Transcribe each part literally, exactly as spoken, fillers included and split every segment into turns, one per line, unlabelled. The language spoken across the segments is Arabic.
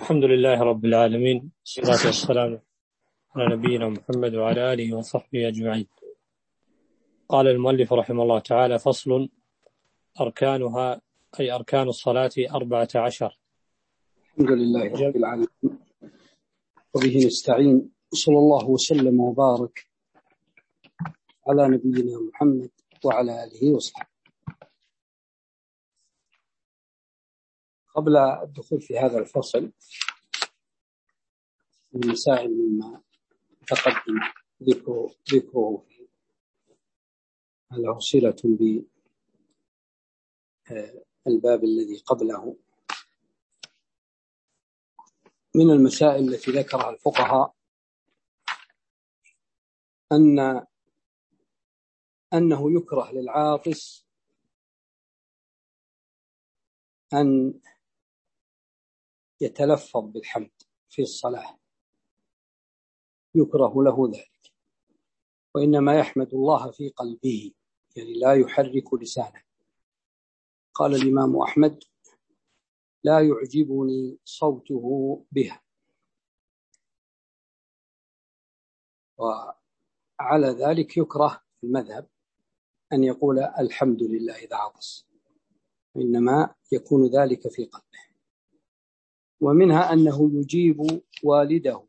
الحمد لله رب العالمين، والصلاة والسلام على نبينا محمد وعلى آله وصحبه أجمعين. قال المؤلف رحمه الله تعالى: فصل: أركانها، أي أركان الصلاة أربعة عشر.
الحمد لله رب العالمين، وبه نستعين، صلى الله وسلم وبارك على نبينا محمد وعلى آله وصحبه. قبل الدخول في هذا الفصل من مسائل مما تقدم ذكره ذكره له صلة بالباب الذي قبله. من المسائل التي ذكرها الفقهاء أن أنه يكره للعاطس أن يتلفظ بالحمد في الصلاة، يكره له ذلك، وإنما يحمد الله في قلبه، يعني لا يحرك لسانه. قال الإمام أحمد: لا يعجبني صوته بها. وعلى ذلك يكره في المذهب أن يقول الحمد لله إذا عطس، وإنما يكون ذلك في قلبه. ومنها أنه يجيب والده،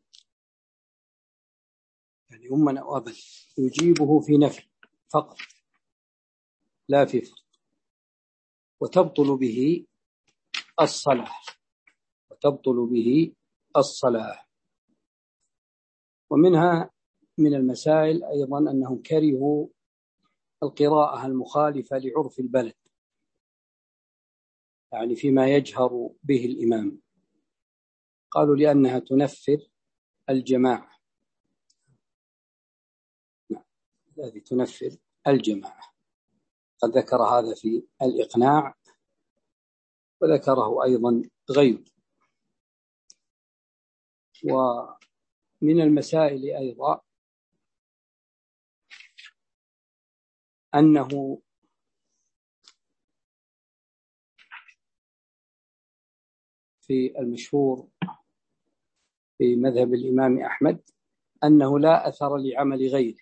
يعني أما أو أبا، يجيبه في نفل فقط لا في فرض، وتبطل به الصلاة وتبطل به الصلاة. ومنها من المسائل أيضا أنهم كرهوا القراءة المخالفة لعرف البلد، يعني فيما يجهر به الإمام، قالوا لأنها تنفر الجماعة، هذه تنفر الجماعة. قد ذكر هذا في الإقناع، وذكره أيضا غيره. ومن المسائل أيضا أنه في المشهور في مذهب الإمام أحمد أنه لا أثر لعمل غيره،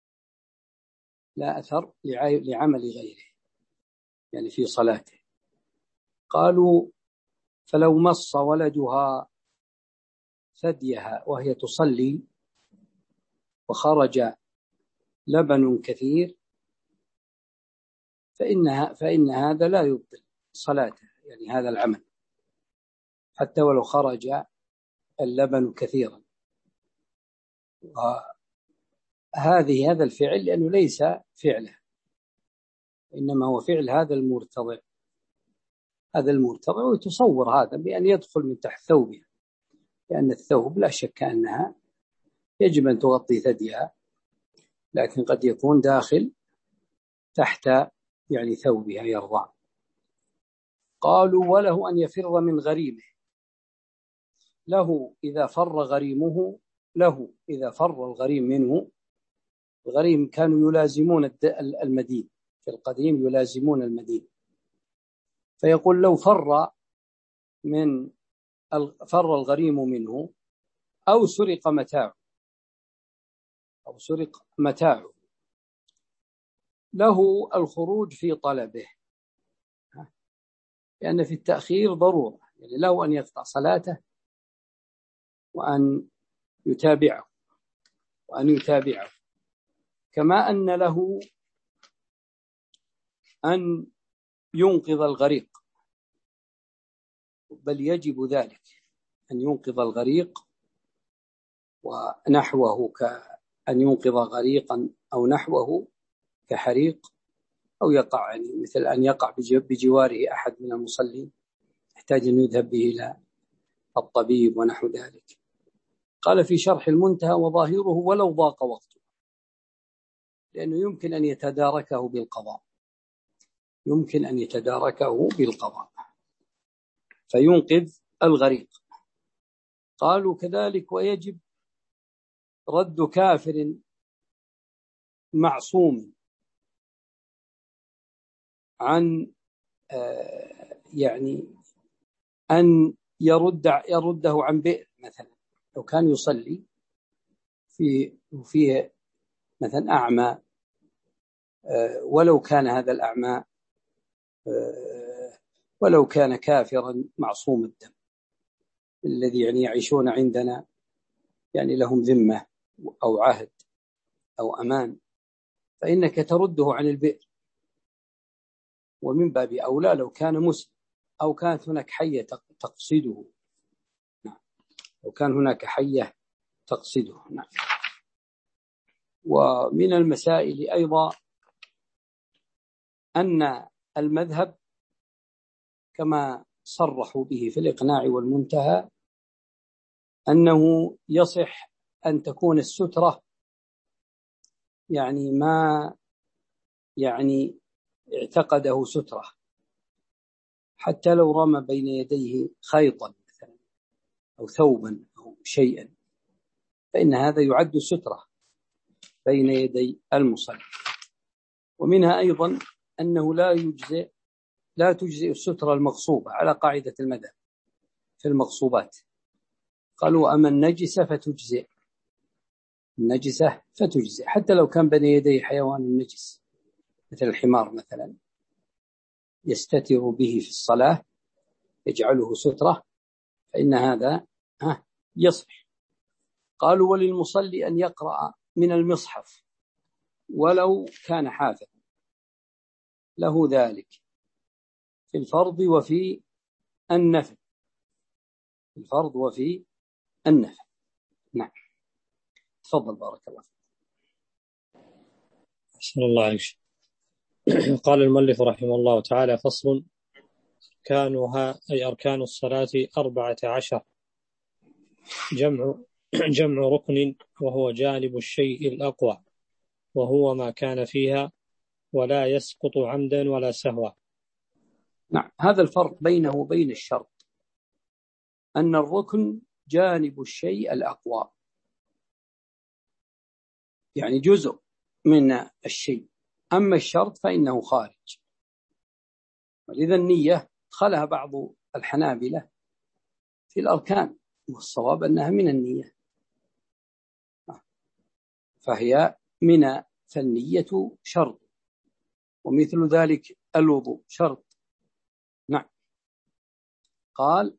لا أثر لعمل غيره يعني في صلاته. قالوا: فلو مص ولدها ثديها وهي تصلي وخرج لبن كثير فإنها فإن هذا لا يبطل صلاته، يعني هذا العمل حتى ولو خرج اللبن كثيرا. وهذه هذا الفعل لأنه ليس فعله، إنما هو فعل هذا المرتضع هذا المرتضع ويتصور هذا بأن يدخل من تحت ثوبها، لأن الثوب لا شك أنها يجب أن تغطي ثديها، لكن قد يكون داخل تحت يعني ثوبها يرضع. قالوا: وله أن يفر من غريمه، له إذا فر غريمه له إذا فر الغريم منه. الغريم كانوا يلازمون المدين في القديم، يلازمون المدين، فيقول: لو فر من فر الغريم منه أو سرق متاعه أو سرق متاعه له الخروج في طلبه، لأن في التأخير ضرورة، يعني له أن يقطع صلاته وأن يتابعه وأن يتابعه كما أن له أن ينقذ الغريق، بل يجب ذلك أن ينقذ الغريق ونحوه، كأن ينقذ غريقا أو نحوه كحريق، أو يقع يعني مثل أن يقع بجواره أحد من المصلين يحتاج أن يذهب به إلى الطبيب ونحو ذلك. قال في شرح المنتهى: وظاهره ولو ضاق وقته، لأنه يمكن أن يتداركه بالقضاء يمكن أن يتداركه بالقضاء فينقذ الغريق. قالوا كذلك: ويجب رد كافر معصوم عن آه يعني أن يرد يرده عن بئر مثلا، لو كان يصلي في وفيه مثلا أعمى، ولو كان هذا الأعمى ولو كان كافرا معصوم الدم، الذي يعني يعيشون عندنا يعني لهم ذمة أو عهد أو أمان، فإنك ترده عن البئر. ومن باب أولى لو كان مسلم أو كانت هناك حية تقصده. نعم. لو كان هناك حية تقصده. نعم. ومن المسائل أيضا أن المذهب كما صرحوا به في الإقناع والمنتهى أنه يصح أن تكون السترة يعني ما يعني اعتقده سترة، حتى لو رمى بين يديه خيطا مثلا أو ثوبا أو شيئا، فإن هذا يعد سترة بين يدي المصلي. ومنها أيضا أنه لا يجزئ لا تجزئ السترة المغصوبة على قاعدة المذهب في المغصوبات. قالوا أما النجسة فتجزئ، النجسة فتجزئ حتى لو كان بين يدي حيوان نجس مثل الحمار مثلا يستتر به في الصلاة يجعله سترة، فإن هذا يصح. قالوا وللمصلي أن يقرأ من المصحف ولو كان حافظا، له ذلك في الفرض وفي النفل، في الفرض وفي النفل. نعم. تفضل بارك الله فيك.
أحسن الله عليك. قال المؤلف رحمه الله تعالى: فصل: أركانها أي أركان الصلاة أربعة عشر، جمع جمع ركن، وهو جانب الشيء الأقوى، وهو ما كان فيها ولا يسقط عمدا ولا سهوا.
نعم. هذا الفرق بينه وبين الشرط، أن الركن جانب الشيء الأقوى، يعني جزء من الشيء، أما الشرط فإنه خارج. ولذا النية خلها بعض الحنابلة في الأركان، والصواب أنها من النية، فهي من فالنية شرط، ومثل ذلك الوضوء شرط. نعم. قال: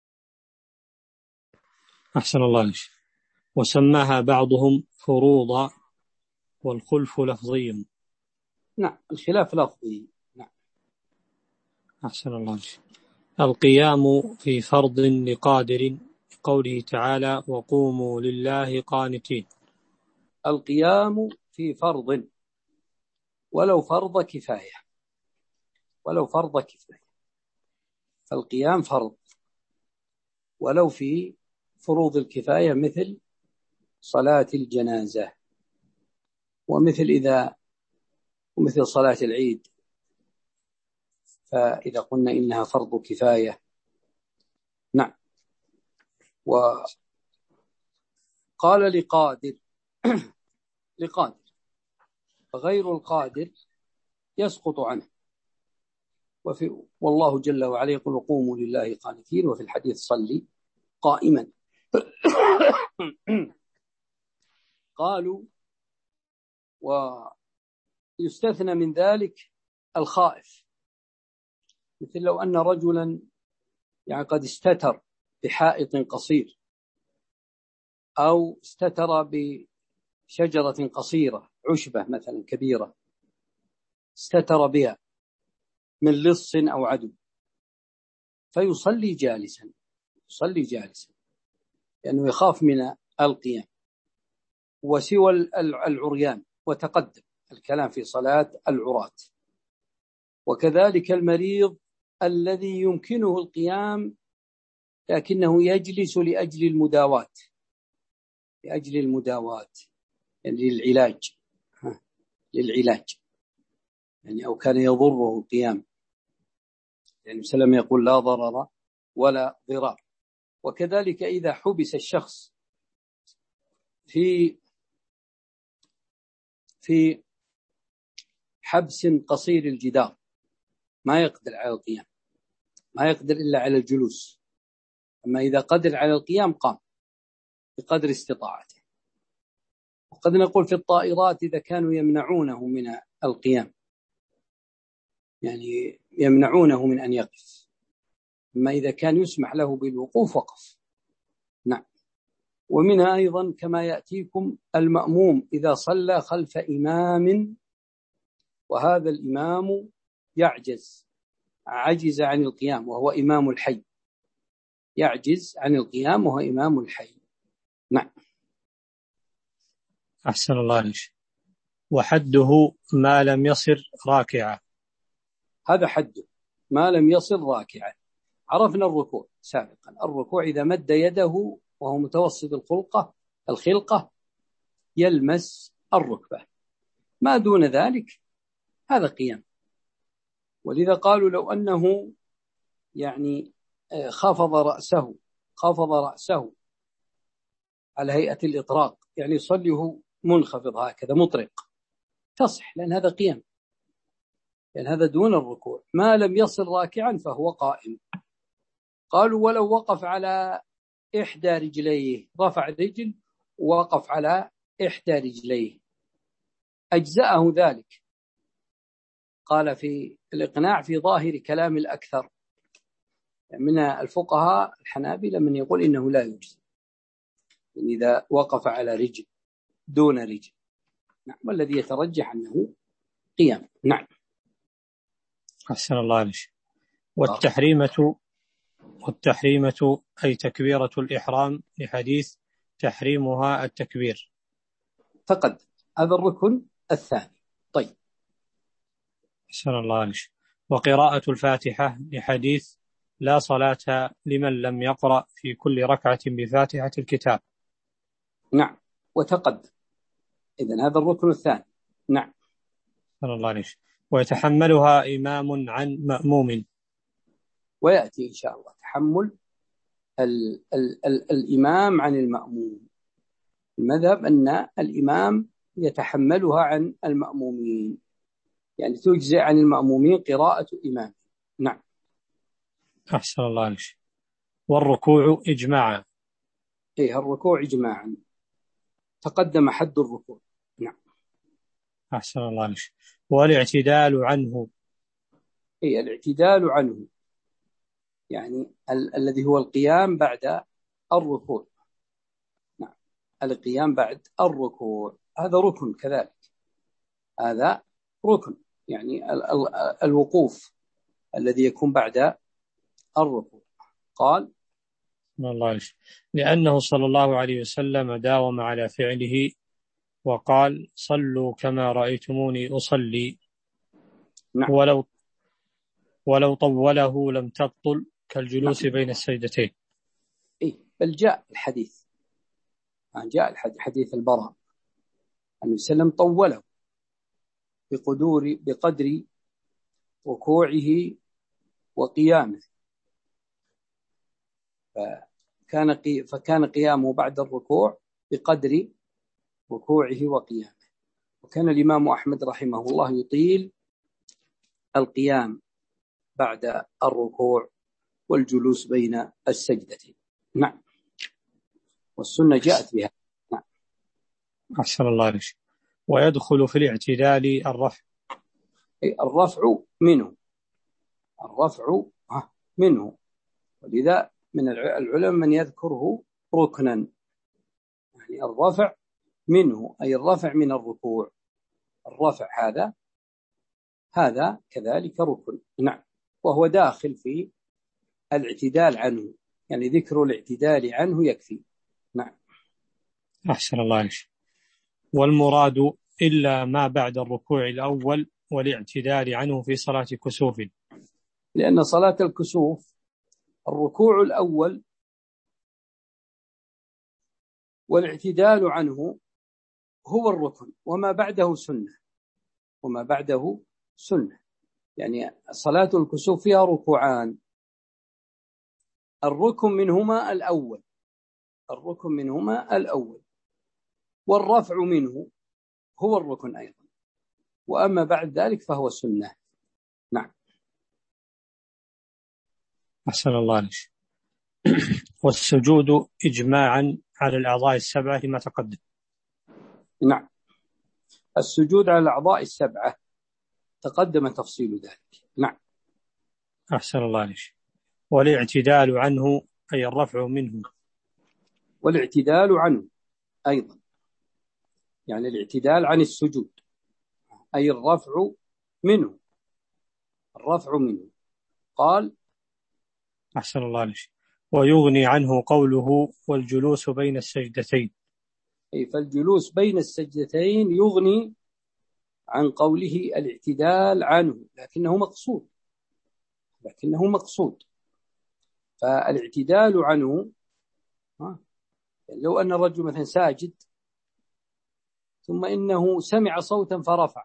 أحسن الله عليك. وسماها بعضهم فروضا، والخلف لفظي.
نعم، الخلاف لفظي. نعم.
أحسن الله عليك. القيام في فرض لقادر، قوله تعالى: وقوموا لله قانتين.
القيام في فرض، ولو فرض كفاية، ولو فرض كفاية، فالقيام فرض ولو في فروض الكفاية مثل صلاة الجنازة، ومثل إذا ومثل صلاة العيد، فإذا قلنا إنها فرض كفاية. نعم. وقال لقادر لقادر فغير القادر يسقط عنه. وفي والله جل وعلا يقول: قوموا لله قانتين، وفي الحديث: صلي قائما. قالوا: ويستثنى من ذلك الخائف، مثل لو أن رجلا يعني قد استتر بحائط قصير، أو استتر بشجرة قصيرة، عشبة مثلا كبيرة استتر بها من لص أو عدو، فيصلي جالسا، يصلي جالسا لأنه يخاف من القيام. وسوى العريان، وتقدم الكلام في صلاة العراة. وكذلك المريض الذي يمكنه القيام لكنه يجلس لأجل المداواة، لأجل المداواة يعني للعلاج للعلاج يعني أو كان يضره القيام، يعني سلم يقول: لا ضرر ولا ضرار. وكذلك إذا حبس الشخص في في حبس قصير الجدار، ما يقدر على القيام، ما يقدر إلا على الجلوس، أما إذا قدر على القيام قام بقدر استطاعته. وقد نقول في الطائرات إذا كانوا يمنعونه من القيام، يعني يمنعونه من أن يقف، أما إذا كان يسمح له بالوقوف وقف. نعم. ومنها أيضا كما يأتيكم المأموم إذا صلى خلف إمام وهذا الإمام يعجز عجز عن القيام وهو إمام الحي، يعجز عن القيام وهو إمام الحي. نعم.
أحسن الله عليك. وحده ما لم يصر راكعا.
هذا حده ما لم يصر راكعا. عرفنا الركوع سابقا، الركوع إذا مد يده وهو متوسط الخلقة الخلقة يلمس الركبة، ما دون ذلك هذا قيام. ولذا قالوا لو أنه يعني خفض رأسه خفض رأسه على هيئة الإطراق، يعني يصلي وهو منخفض هكذا مطرق، تصح، لأن هذا قيام، لأن هذا دون الركوع. ما لم يصل راكعا فهو قائم. قالوا ولو وقف على إحدى رجليه، رفع رجل ووقف على إحدى رجليه أجزأه ذلك. قال في الإقناع في ظاهر كلام الأكثر من الفقهاء الحنابلة من يقول إنه لا يجزي إذا وقف على رجل دون رجل. نعم. والذي يترجح أنه قيام. نعم.
أحسن الله عليك. والتحريمة والتحريمة أي تكبيرة الإحرام لحديث تحريمها التكبير.
فقد هذا الركن الثاني. طيب.
أحسن الله عليك. وقراءة الفاتحة لحديث لا صلاة لمن لم يقرأ في كل ركعة بفاتحة الكتاب.
نعم. وتقدم إذن هذا الركن الثاني. نعم.
أحسن الله عليك. ويتحملها إمام عن مأموم.
ويأتي إن شاء الله تحمل ال ال ال الإمام عن المأموم. المذهب أن الإمام يتحملها عن المأمومين، يعني تجزئ عن المأمومين قراءة إمام. نعم.
أحسن الله عليك. والركوع إجماعا.
إيه الركوع إجماعا، تقدم حد الركوع. نعم.
أحسن الله عليك. والاعتدال عنه.
إيه الاعتدال عنه يعني ال الذي هو القيام بعد الركوع. نعم. القيام بعد الركوع هذا ركن كذلك، هذا ركن يعني ال ال الوقوف الذي يكون بعد الركوع. قال
الله عليك. لأنه صلى الله عليه وسلم داوم على فعله وقال صلوا كما رأيتموني أصلي.
نعم.
ولو ولو طوله لم تبطل كالجلوس نعم. بين السجدتين.
إيه بل جاء الحديث جاء الحديث البراء أن وسلم طوله بقدور بقدر ركوعه وقيامه، فكان قي فكان قيامه بعد الركوع بقدر ركوعه وقيامه. وكان الإمام أحمد رحمه الله يطيل القيام بعد الركوع والجلوس بين السجدتين. نعم. والسنة جاءت بها. نعم.
أحسن الله عليك. ويدخل في الاعتدال الرفع.
الرفع منه الرفع منه ولذا من العلماء من يذكره ركنا، يعني الرفع منه أي الرفع من الركوع. الرفع هذا هذا كذلك ركن. نعم. وهو داخل في الاعتدال عنه، يعني ذكر الاعتدال عنه يكفي. نعم.
أحسن الله عليك. والمراد إلا ما بعد الركوع الأول والاعتدال عنه في صلاة كسوف،
لأن صلاة الكسوف الركوع الأول والاعتدال عنه هو الركن، وما بعده سنة وما بعده سنة. يعني صلاة الكسوف فيها ركوعان، الركن منهما الأول الركن منهما الأول والرفع منه هو الركن أيضا، وأما بعد ذلك فهو سنة. نعم.
أحسن الله عليك. والسجود إجماعا على الأعضاء السبعة لما تقدم.
نعم، السجود على الأعضاء السبعة تقدم تفصيل ذلك. نعم.
أحسن الله عليك. والاعتدال عنه أي الرفع منه.
والاعتدال عنه أيضا، يعني الاعتدال عن السجود أي الرفع منه، الرفع منه. قال
أحسن الله عليك. ويغني عنه قوله والجلوس بين السجدتين،
أي فالجلوس بين السجدتين يغني عن قوله الاعتدال عنه، لكنه مقصود، لكنه مقصود. فالاعتدال عنه لو أن الرجل مثلا ساجد ثم إنه سمع صوتا فرفع،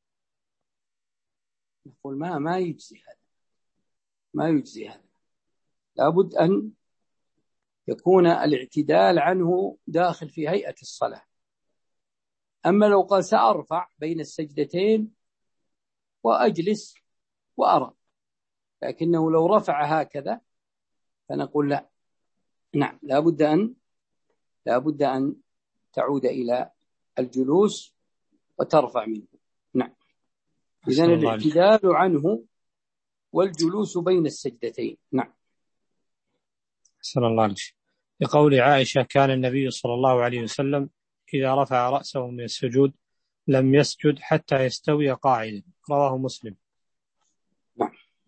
نقول ما ما يجزي هذا، ما يجزي هذا، لابد أن يكون الاعتدال عنه داخل في هيئة الصلاة. أما لو قال سأرفع بين السجدتين وأجلس وأرى، لكنه لو رفع هكذا فنقول لا، نعم لابد أن لابد أن تعود إلى الجلوس وترفع منه. نعم. إذن الاعتدال عنه والجلوس بين السجدتين. نعم.
أحسن الله عليك. لقول عائشة كان النبي صلى الله عليه وسلم إذا رفع رأسه من السجود لم يسجد حتى يستوي قاعدا، رواه مسلم.
نعم.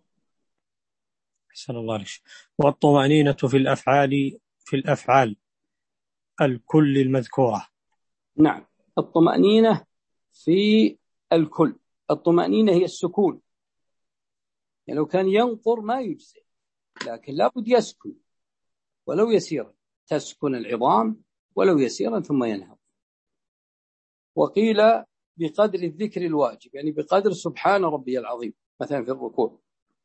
أحسن الله عليك. والطمأنينة في الأفعال في الأفعال الكل المذكورة.
نعم، الطمأنينة في الكل، الطمأنينة هي السكون، يعني لو كان ينقر ما يجزي، لكن لابد يسكن ولو يسيرا، تسكن العظام ولو يسيرا ثم ينهض. وقيل بقدر الذكر الواجب، يعني بقدر سبحان ربي العظيم مثلا في الركوع.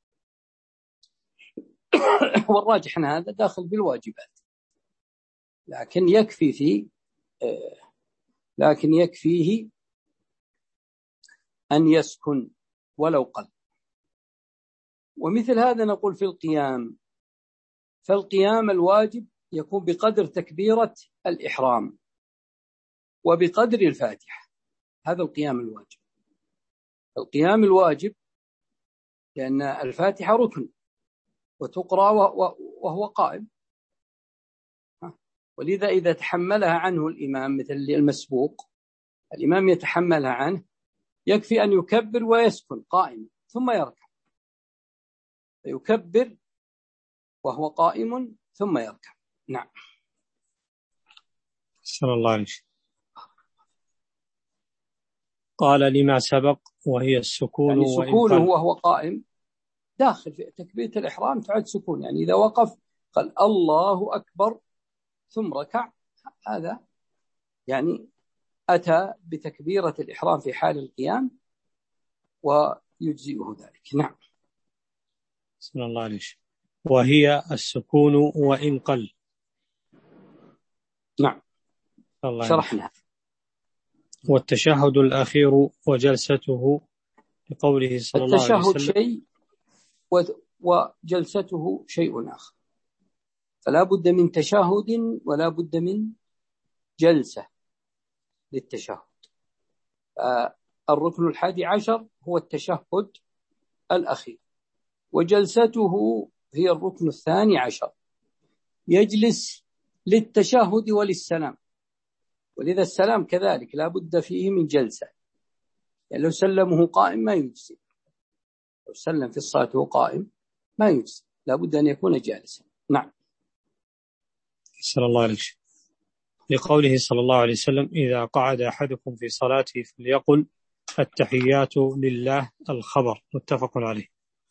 والراجح أن هذا داخل بالواجبات، لكن يكفي في لكن يكفيه أن يسكن ولو قل. ومثل هذا نقول في القيام، فالقيام الواجب يكون بقدر تكبيرة الإحرام وبقدر الفاتحة، هذا القيام الواجب. القيام الواجب لأن الفاتحة ركن وتقرأ وهو قائم، ولذا إذا تحملها عنه الإمام مثل المسبوق، الإمام يتحملها عنه، يكفي أن يكبر ويسكن قائم ثم يركع، فيكبر وهو قائم ثم يركع. نعم.
صلى الله عليه وسلم. قال لما سبق وهي السكون،
يعني سكونه وهو قائم داخل في تكبيرة الإحرام تعد سكون، يعني إذا وقف قال الله أكبر ثم ركع، هذا يعني أتى بتكبيرة الإحرام في حال القيام ويجزئه ذلك. نعم.
صلى الله عليه وسلم. وهي السكون وإن قل.
نعم شرحنا.
والتشهد الأخير وجلسته لقوله صلى الله عليه وسلم
التشهد شيء وجلسته شيء آخر، فلا بد من تشهد ولا بد من جلسة للتشهد. الركن الحادي عشر هو التشهد الأخير، وجلسته هي الركن الثاني عشر، يجلس للتشهد وللسلام، ولذا السلام كذلك لا بد فيه من جلسة، يعني لو سلمه قائم ما يجزي، لو سلم في الصلاة وهو قائم ما يجزي، لا بد أن يكون جالسا. نعم.
صلى الله عليه وسلم. لقوله صلى الله عليه وسلم إذا قعد أحدكم في صلاته فليقل التحيات لله الخبر، متفق عليه.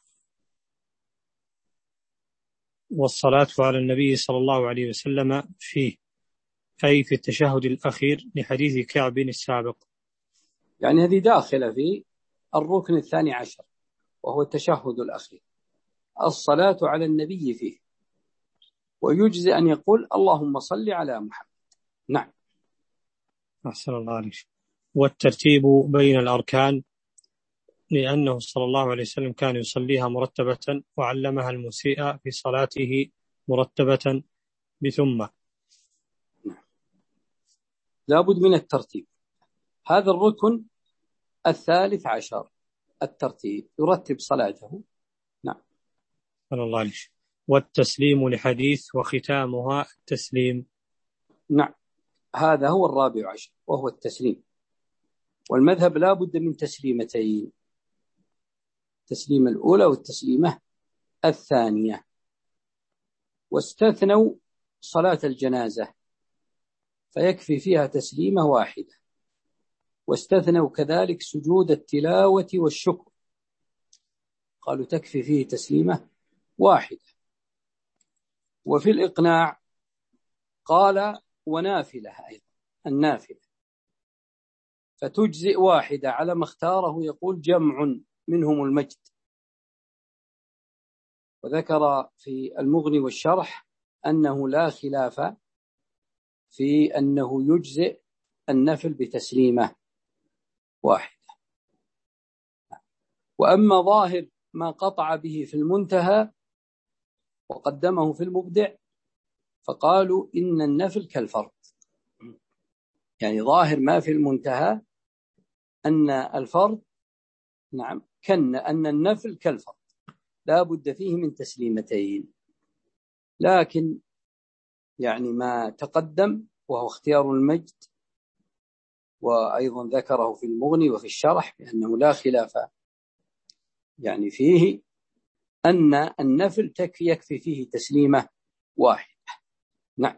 والصلاة على النبي صلى الله عليه وسلم فيه، أي في التشهد الأخير، لحديث كعب السابق.
يعني هذه داخلة في الركن الثاني عشر وهو التشهد الأخير، الصلاة على النبي فيه، ويجزي أن يقول اللهم صل على محمد. نعم.
أحسن الله عليك. والترتيب بين الأركان، لأنه صلى الله عليه وسلم كان يصليها مرتبة وعلمها المسيء في صلاته مرتبة، بثم.
لابد من الترتيب. هذا الركن الثالث عشر، الترتيب، يرتب صلاته. نعم.
صلى الله عليه وسلم. والتسليم لحديث وختامها التسليم.
نعم، هذا هو الرابع عشر وهو التسليم. والمذهب لا بد من تسليمتين، التسليمة الأولى والتسليمة الثانية. واستثنوا صلاة الجنازة فيكفي فيها تسليمة واحدة، واستثنوا كذلك سجود التلاوة والشكر، قالوا تكفي فيه تسليمة واحدة. وفي الإقناع قال ونافلة أيضا، النافلة فتجزئ واحدة على ما اختاره، يقول جمع منهم المجد. وذكر في المغني والشرح أنه لا خلاف في أنه يجزئ النفل بتسليمة واحدة. وأما ظاهر ما قطع به في المنتهى وقدمه في المبدع فقالوا إن النفل كالفرض، يعني ظاهر ما في المنتهى أن الفرض، نعم، كان أن النفل كالفرض لا بد فيه من تسليمتين. لكن يعني ما تقدم وهو اختيار المجد، وأيضا ذكره في المغني وفي الشرح بأنه لا خلاف يعني فيه أن النفل يكفي فيه تسليمة واحدة. نعم.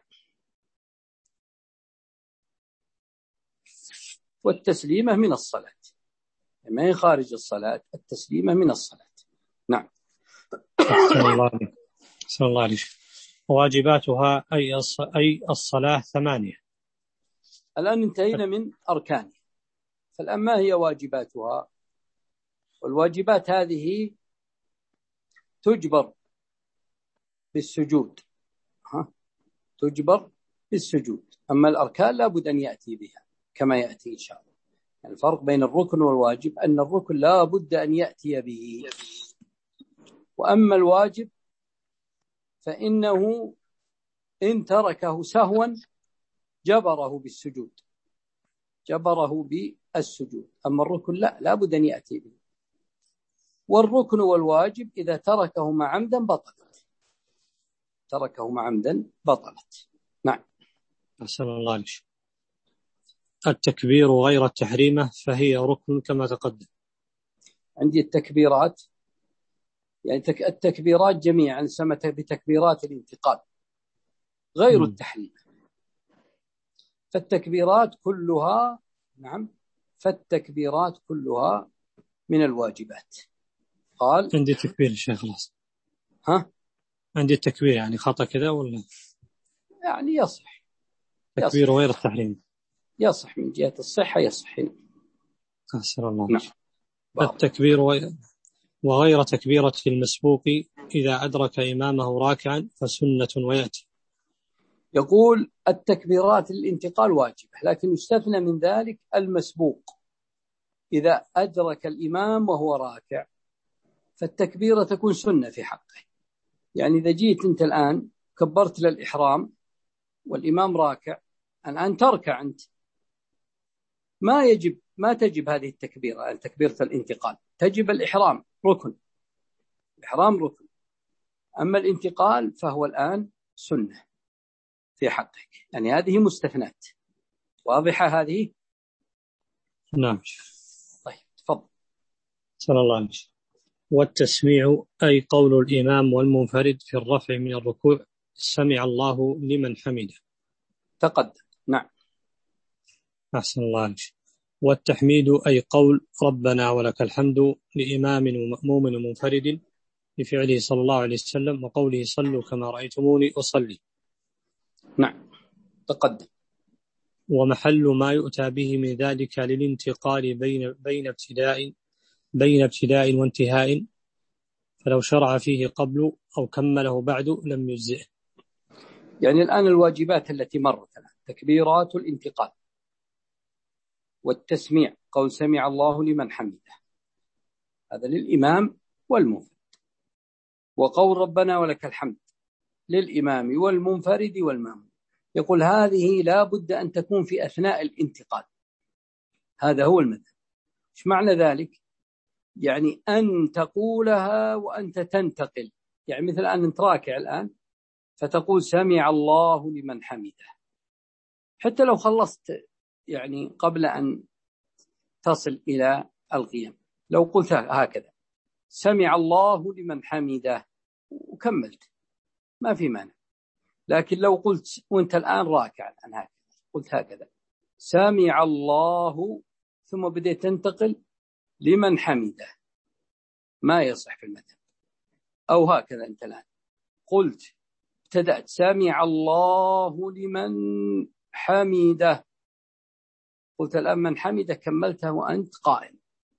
والتسليمة من الصلاة، ما هي خارج الصلاة، التسليمة من الصلاة. نعم.
صلى الله عليه صلى الله عليه واجباتها أي أي الصلاة ثمانية.
الآن انتهينا من أركانها، فالآن ما هي واجباتها؟ والواجبات هذه تجبر بالسجود، ها تجبر بالسجود. أما الأركان لابد أن يأتي بها كما يأتي إن شاء الله. الفرق بين الركن والواجب أن الركن لا بد أن يأتي به، وأما الواجب فإنه إن تركه سهوا جبره بالسجود، جبره بالسجود. أما الركن لا لا بد أن يأتي به. والركن والواجب إذا تركهما عمدا بطلت، تركهما عمدا بطلت. نعم.
أحسن الله عليك. التكبير غير التحريمة فهي ركن كما تقدم.
عندي التكبيرات، يعني التكبيرات جميعا سمت بتكبيرات الانتقال غير م. التحريم. فالتكبيرات كلها، نعم، فالتكبيرات كلها من الواجبات. قال
عندي تكبير الشيخ خلاص.
ها
عندي التكبير يعني خطأ كذا ولا
يعني يصح؟
تكبير يصح. غير التحريم
يصح من جهة الصحة، يصح.
أحسن الله.
نعم.
التكبير وغير تكبيرة المسبوق إذا أدرك إمامه راكعا فسنة ويأتي.
يقول التكبيرات الانتقال واجبة، لكن يستثنى من ذلك المسبوق إذا أدرك الإمام وهو راكع فالتكبيرة تكون سنة في حقه. يعني إذا جيت أنت الآن كبرت للإحرام والإمام راكع، الآن تركع أنت، ما يجب ما تجب هذه التكبيرة، يعني تكبيرة الانتقال تجب الإحرام ركن، الإحرام ركن، أما الانتقال فهو الآن سنة في حقك. يعني هذه مستثنات واضحة هذه.
نعم.
طيب تفضل.
صلى الله عليه وسلم. والتسميع أي قول الإمام والمنفرد في الرفع من الركوع سمع الله لمن حمده
تقدم. نعم.
أحسن الله عليك. والتحميد أي قول ربنا ولك الحمد لإمام ومأموم ومنفرد لفعله صلى الله عليه وسلم وقوله صلوا كما رأيتموني أصلي.
نعم. تقدم.
ومحل ما يؤتى به من ذلك للانتقال بين بين ابتداء بين ابتداء وانتهاء، فلو شرع فيه قبل أو كمله بعد لم يجزئه.
يعني الآن الواجبات التي مرت الآن تكبيرات الانتقال والتسميع، قول سمع الله لمن حمده، هذا للإمام والمنفرد، وقول ربنا ولك الحمد للإمام والمنفرد والمأموم. يقول هذه لا بد أن تكون في أثناء الانتقال. هذا هو المذهب. إيش معنى ذلك؟ يعني أن تقولها وأنت تنتقل. يعني مثل أن أنت راكع الآن فتقول سمع الله لمن حمده، حتى لو خلصت يعني قبل أن تصل إلى القيام، لو قلت هكذا سمع الله لمن حمده وكملت ما في مانع. لكن لو قلت وانت الآن راكع الآن هكذا قلت هكذا سمع الله ثم بديت تنتقل لمن حمده، ما يصح في المذهب. أو هكذا أنت الآن قلت ابتدأت سمع الله لمن حمده، قلت الآن من حمده كملتها وأنت قائم،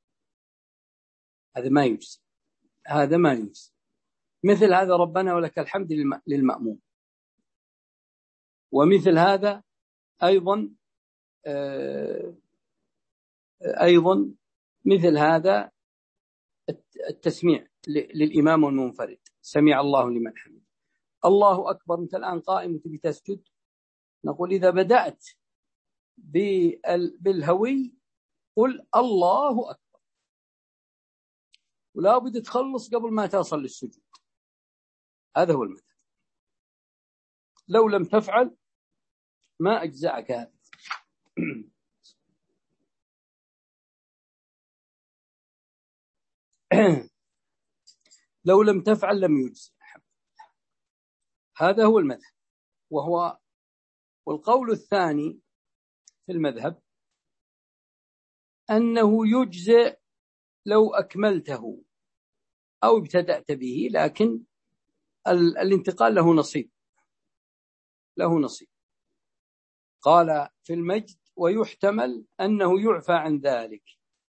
هذا ما يجزي، هذا ما يجزي. مثل هذا ربنا ولك الحمد للمأموم. ومثل هذا أيضا أيضا مثل هذا التسميع للإمام والمنفرد سمع الله لمن حمده. الله أكبر أنت الآن قائم وتبي تسجد، نقول إذا بدأت بالهوي قل الله أكبر، ولا بد تخلص قبل ما تصل للسجود. هذا هو المذهب. لو لم تفعل ما أجزعك هذا. لو لم تفعل لم يجزي. هذا هو المذهب. وهو والقول الثاني في المذهب أنه يجزئ لو أكملته أو ابتدأت به، لكن الانتقال له نصيب، له نصيب. قال في المجد ويحتمل أنه يعفى عن ذلك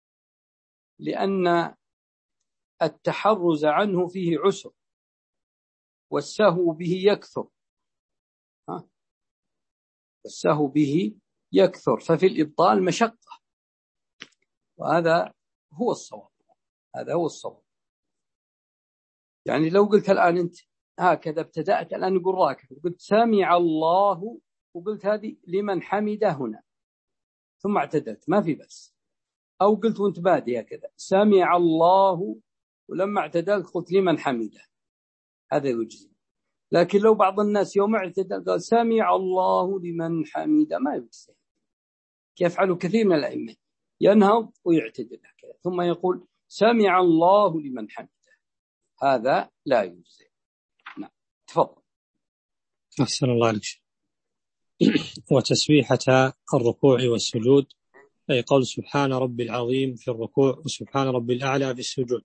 لأن التحرز عنه فيه عسر والسهو به يكثر. ها؟ والسهو به يكثر ففي الإبطال مشقة، وهذا هو الصواب. هذا هو الصواب. يعني لو قلت الآن أنت هكذا ابتدأت الآن نقول راكب، قلت سمع الله وقلت هذه لمن حمده هنا ثم اعتدلت ما في بس، أو قلت وانت بادي هكذا سمع الله ولما اعتدلت قلت لمن حمده، هذا يجزي. لكن لو بعض الناس يوم اعتدل قال سمع الله لمن حمده ما يجزي. يفعل كثير من الأئمة ينهض ويعتدل هكذا ثم يقول سمع الله لمن حمده، هذا لا يجزي. نعم تفضل.
أحسن الله عليك. وتسبيحة الركوع والسجود أي قول سبحان ربي العظيم في الركوع وسبحان ربي الأعلى في السجود.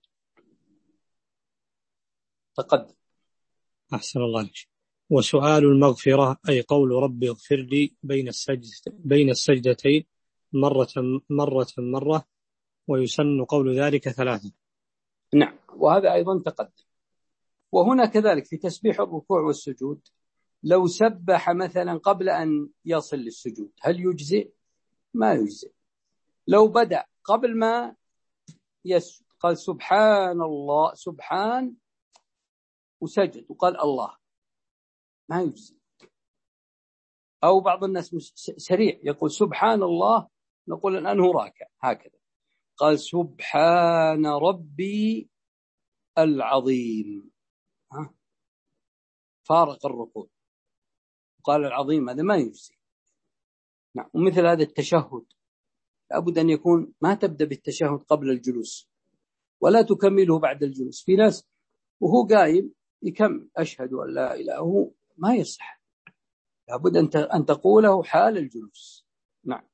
تقدم.
أحسن الله عليك. وسؤال المغفرة أي قول ربي اغفر لي بين السجد بين السجدتين مرة مرة مرة، ويسن قول ذلك ثلاثة.
نعم وهذا أيضا تقدم. وهنا كذلك في تسبيح الركوع والسجود لو سبح مثلا قبل أن يصل للسجود هل يجزئ؟ ما يجزئ. لو بدأ قبل ما يسجد قال سبحان الله سبحان وسجد وقال الله ما يجزئ. أو بعض الناس سريع يقول سبحان الله نقول الآن هو راكع هكذا قال سبحان ربي العظيم، ها فارق الركوع قال العظيم، هذا ما يجزي. نعم. ومثل هذا التشهد لابد أن يكون ما تبدأ بالتشهد قبل الجلوس ولا تكمله بعد الجلوس. في ناس وهو قايم يكمل أشهد أن لا إله، هو ما يصح، لابد أن تقوله حال الجلوس. نعم.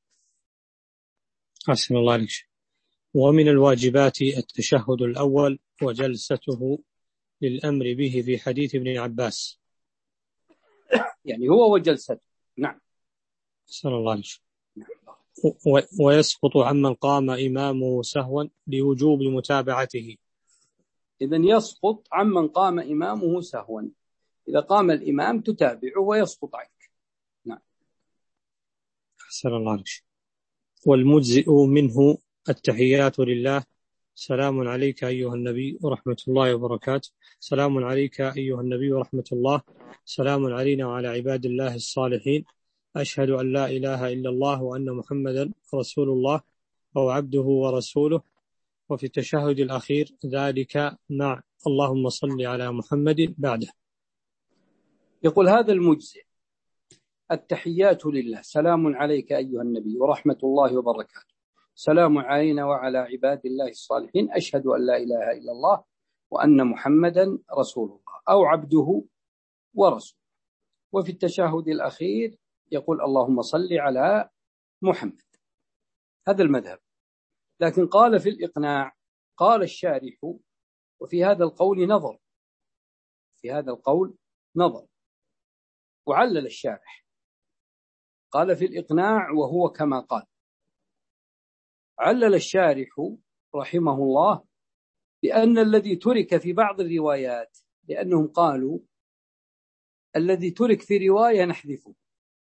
أحسن الله عليك. ومن الواجبات التشهد الأول وجلسته للأمر به في حديث ابن عباس،
يعني هو وجلسته. نعم.
أحسن الله عليك. ويسقط عمن قام إمامه سهوا لوجوب متابعته.
إذن يسقط عمن قام إمامه سهوا، إذا قام الإمام تتابعه ويسقط عنك. نعم.
أحسن الله عليك. والمجزئ منه التحيات لله سلام عليك أيها النبي ورحمة الله وبركاته. سلام عليك أيها النبي ورحمة الله. سلام علينا وعلى عباد الله الصالحين. أشهد أن لا إله إلا الله وأن محمدا رسول الله أو عبده ورسوله. وفي التشهد الأخير ذلك مع اللهم صل على محمد بعده.
يقول هذا المجزئ: التحيات لله، سلام عليك أيها النبي ورحمة الله وبركاته، سلام علينا وعلى عباد الله الصالحين، أشهد أن لا إله إلا الله وأن محمدا رسول الله أو عبده ورسوله. وفي التشهد الأخير يقول اللهم صل على محمد. هذا المذهب. لكن قال في الإقناع، قال الشارح: وفي هذا القول نظر، في هذا القول نظر. وعلل الشارح، قال في الإقناع وهو كما قال. علل الشارح رحمه الله بأن الذي ترك في بعض الروايات، لأنهم قالوا الذي ترك في رواية نحذفه.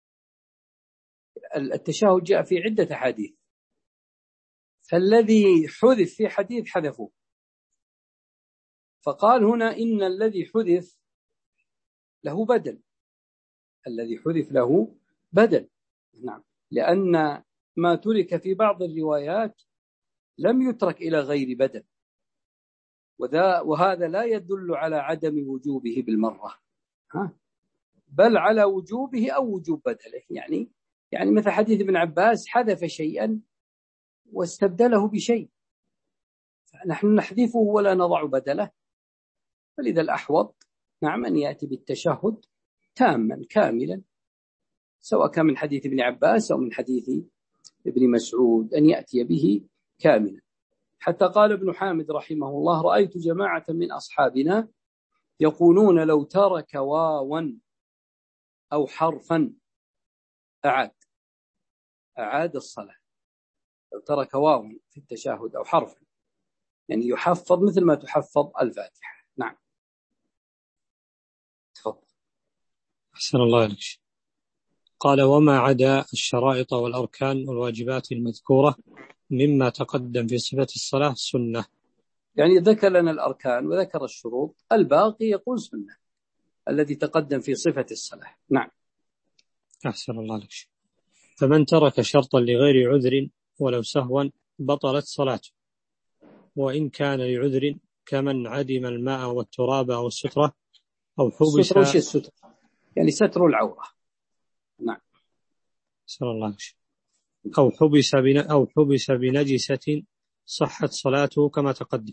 التشهد جاء في عدة حديث، فالذي حذف في حديث حذفوه. فقال هنا إن الذي حذف له بدل، الذي حذف له بدل. نعم، لأن ما ترك في بعض الروايات لم يترك إلى غير بدل، وذا وهذا لا يدل على عدم وجوبه بالمرة، ها؟ بل على وجوبه أو وجوب بدله. يعني يعني مثل حديث ابن عباس: حذف شيئا واستبدله بشيء، نحن نحذفه ولا نضع بدله. فلذا الأحوط نعم أن يأتي بالتشهد تاما كاملا، سواء كان من حديث ابن عباس أو من حديث ابن مسعود، أن يأتي به كاملا. حتى قال ابن حامد رحمه الله: رأيت جماعة من أصحابنا يقولون لو ترك واوا أو حرفا أعاد أعاد الصلاة. لو ترك واوا في التشهد أو حرفا، يعني يحفظ مثل ما تحفظ الفاتحة. نعم، تفضل.
أحسن الله عليك. قال: وما عدا الشرائط والأركان والواجبات المذكورة مما تقدم في صفة الصلاة سنة.
يعني ذكر لنا الأركان وذكر الشروط، الباقي يقول سنة الذي تقدم في صفة الصلاة. نعم.
أحسن الله عليك. فمن ترك شرطا لغير عذر ولو سهوا بطلت صلاته، وإن كان لعذر كمن عدم الماء والتراب أو السترة أو حبس.
السترة وش السترة؟ يعني ستر العورة. نعم.
أحسن الله عليك. أو حبس بن أو حبس بنجسة صحت صلاته كما تقدم.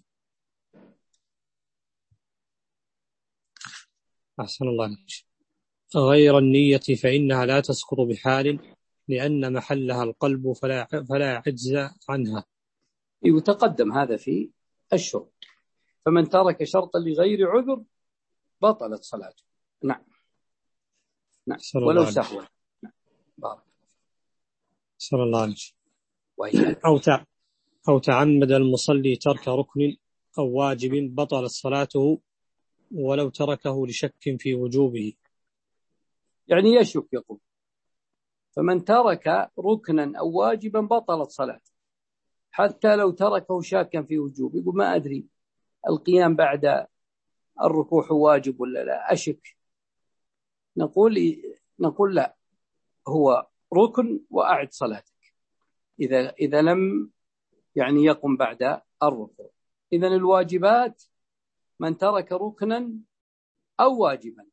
أحسن الله عليك. غير النية فإنها لا تسقط بحال، لأن محلها القلب فلا فلا عجز عنها.
يتقدم هذا في الشرط. فمن ترك شرطا لغير عذر بطلت صلاته. نعم. نعم. ولو سهوا. نعم. بارك.
صلى الله عليه وسلم. أو تع... أو تعمد المصلي ترك ركن أو واجب بطلت صلاته ولو تركه لشك في وجوبه.
يعني يشك، يقول فمن ترك ركنا أو واجبا بطلت صلاته حتى لو تركه شاكا في وجوبه. يقول ما أدري القيام بعد الركوع واجب ولا لا، أشك. نقول نقول لا، هو ركن وأعد صلاتك إذا إذا لم يعني يقم بعد الركوع. إذن الواجبات من ترك ركنا أو واجبا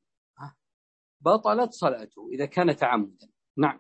بطلت صلاته إذا كان تعمدا. نعم.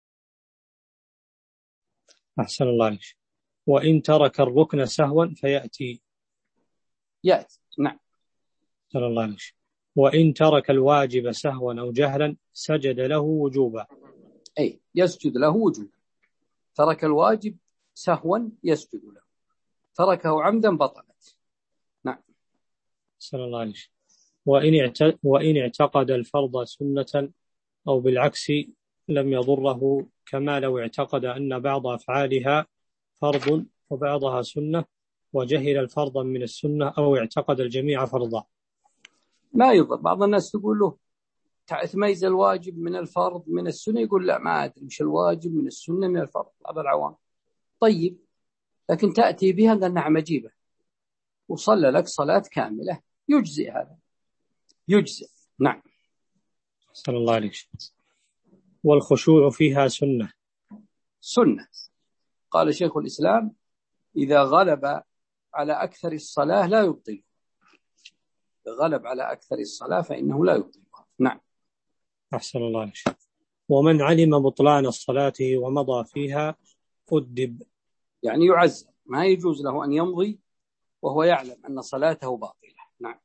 أحسن الله عليك. وإن ترك الركن سهوا فيأتي
يأتي. نعم.
أحسن الله عليك. وإن ترك الواجب سهوا أو جهلا سجد له وجوبا.
أي يسجد له وجوبا. ترك الواجب سهوا يسجد له، تركه عمدا بطلت. نعم.
أحسن الله عليك. وإن وإن اعتقد الفرض سنة أو بالعكس لم يضره، كما لو اعتقد أن بعض أفعالها فرض وبعضها سنة وجهل الفرض من السنة، أو اعتقد الجميع فرضا.
ما يضر. بعض الناس تقول له تميز الواجب من الفرض من السنة، يقول لا ما أدري مش الواجب من السنة من الفرض. بعض العوام. طيب لكن تأتي بها لأنها مجيبة وصلى لك صلاة كاملة يجزئ هذا، يجزئ. نعم.
صلى الله عليه وسلم. والخشوع فيها سنة.
سنة. قال شيخ الإسلام: إذا غلب على أكثر الصلاة لا يبطل، غلب على أكثر الصلاة فإنه لا يبطلها. نعم.
أحسن الله عليه وسلم. ومن علم بطلان الصلاة ومضى فيها أدب،
يعني يعزم، ما يجوز له أن يمضي وهو يعلم أن صلاته باطلة. نعم.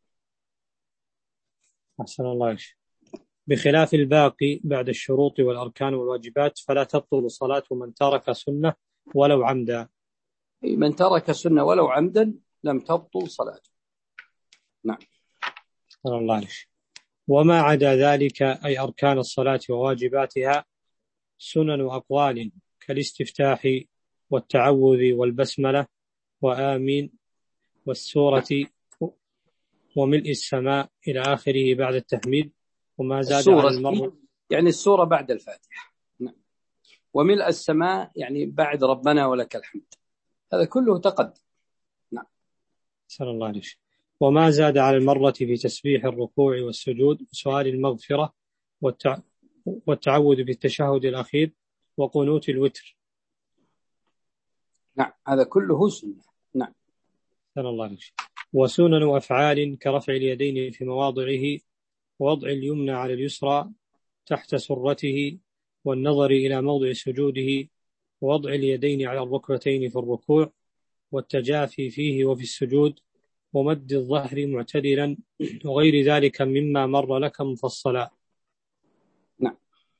أحسن الله عليه وسلم. بخلاف الباقي بعد الشروط والأركان والواجبات فلا تبطل صلاة من ترك سنة ولو عمدا.
من ترك سنة ولو عمدا لم تبطل صلاته. نعم.
أحسن الله عليه وسلم. وما عدا ذلك أي أركان الصلاة وواجباتها سنن أقوال كالاستفتاح والتعوذ والبسملة وآمين والسورة وملء السماء إلى آخره بعد التحميد، وما زاد على المرء
يعني السورة بعد الفاتحة. نعم. وملء السماء يعني بعد ربنا ولك الحمد، هذا كله تقدم. نعم.
صلى الله عليه وسلم. وما زاد على المرة في تسبيح الركوع والسجود وسؤال المغفرة والتع... والتعوذ بالتشهد الأخير وقنوت الوتر.
نعم. هذا كله سنة. نعم.
صلى الله عليه وسلم. وسنن أفعال كرفع اليدين في مواضعه ووضع اليمنى على اليسرى تحت سرته والنظر إلى موضع سجوده ووضع اليدين على الركبتين في الركوع والتجافي فيه وفي السجود ومد الظهر معتدلا وغير ذلك مما مر لك مفصلا.
نعم.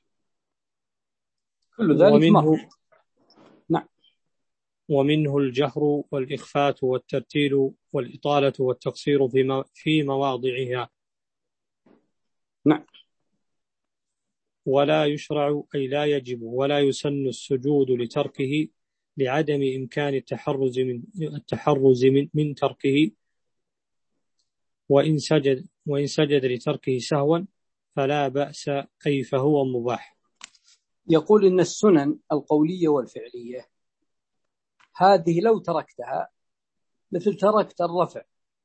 كل ذلك
ومنه
مر. نعم.
ومنه الجهر والإخفات والترتيل والإطالة والتقصير في في مواضعها.
نعم.
ولا يشرع أي لا يجب ولا يسن السجود لتركه لعدم إمكان التحرز من التحرز من, من تركه، وإن سجد وإن سجد لتركه سهوا فلا بأس أي فهو مباح.
يقول إن السنن القولية والفعلية هذه لو تركتها مثل تركت الرفع،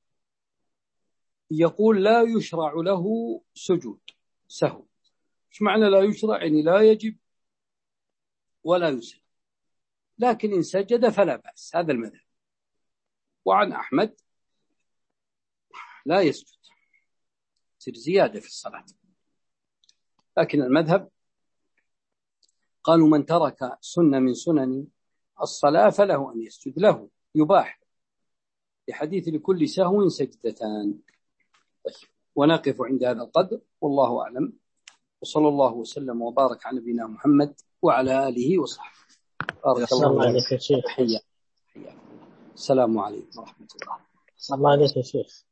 يقول لا يشرع له سجود سهو. ايش معنى لا يشرع؟ يعني لا يجب ولا يسن، لكن إن سجد فلا بأس، هذا المذهب. وعن أحمد لا يسجد، تصير زيادة في الصلاة، لكن المذهب قالوا من ترك سنة من سنن الصلاة فله أن يسجد، له يباح، لحديث لكل سهو سجدتان. طيب، ونقف عند هذا القدر، والله أعلم، وصلى الله وسلم وبارك على نبينا محمد وعلى آله وصحبه. بارك الله عليك يا شيخ. السلام عليكم ورحمة الله.
السلام عليكم يا شيخ.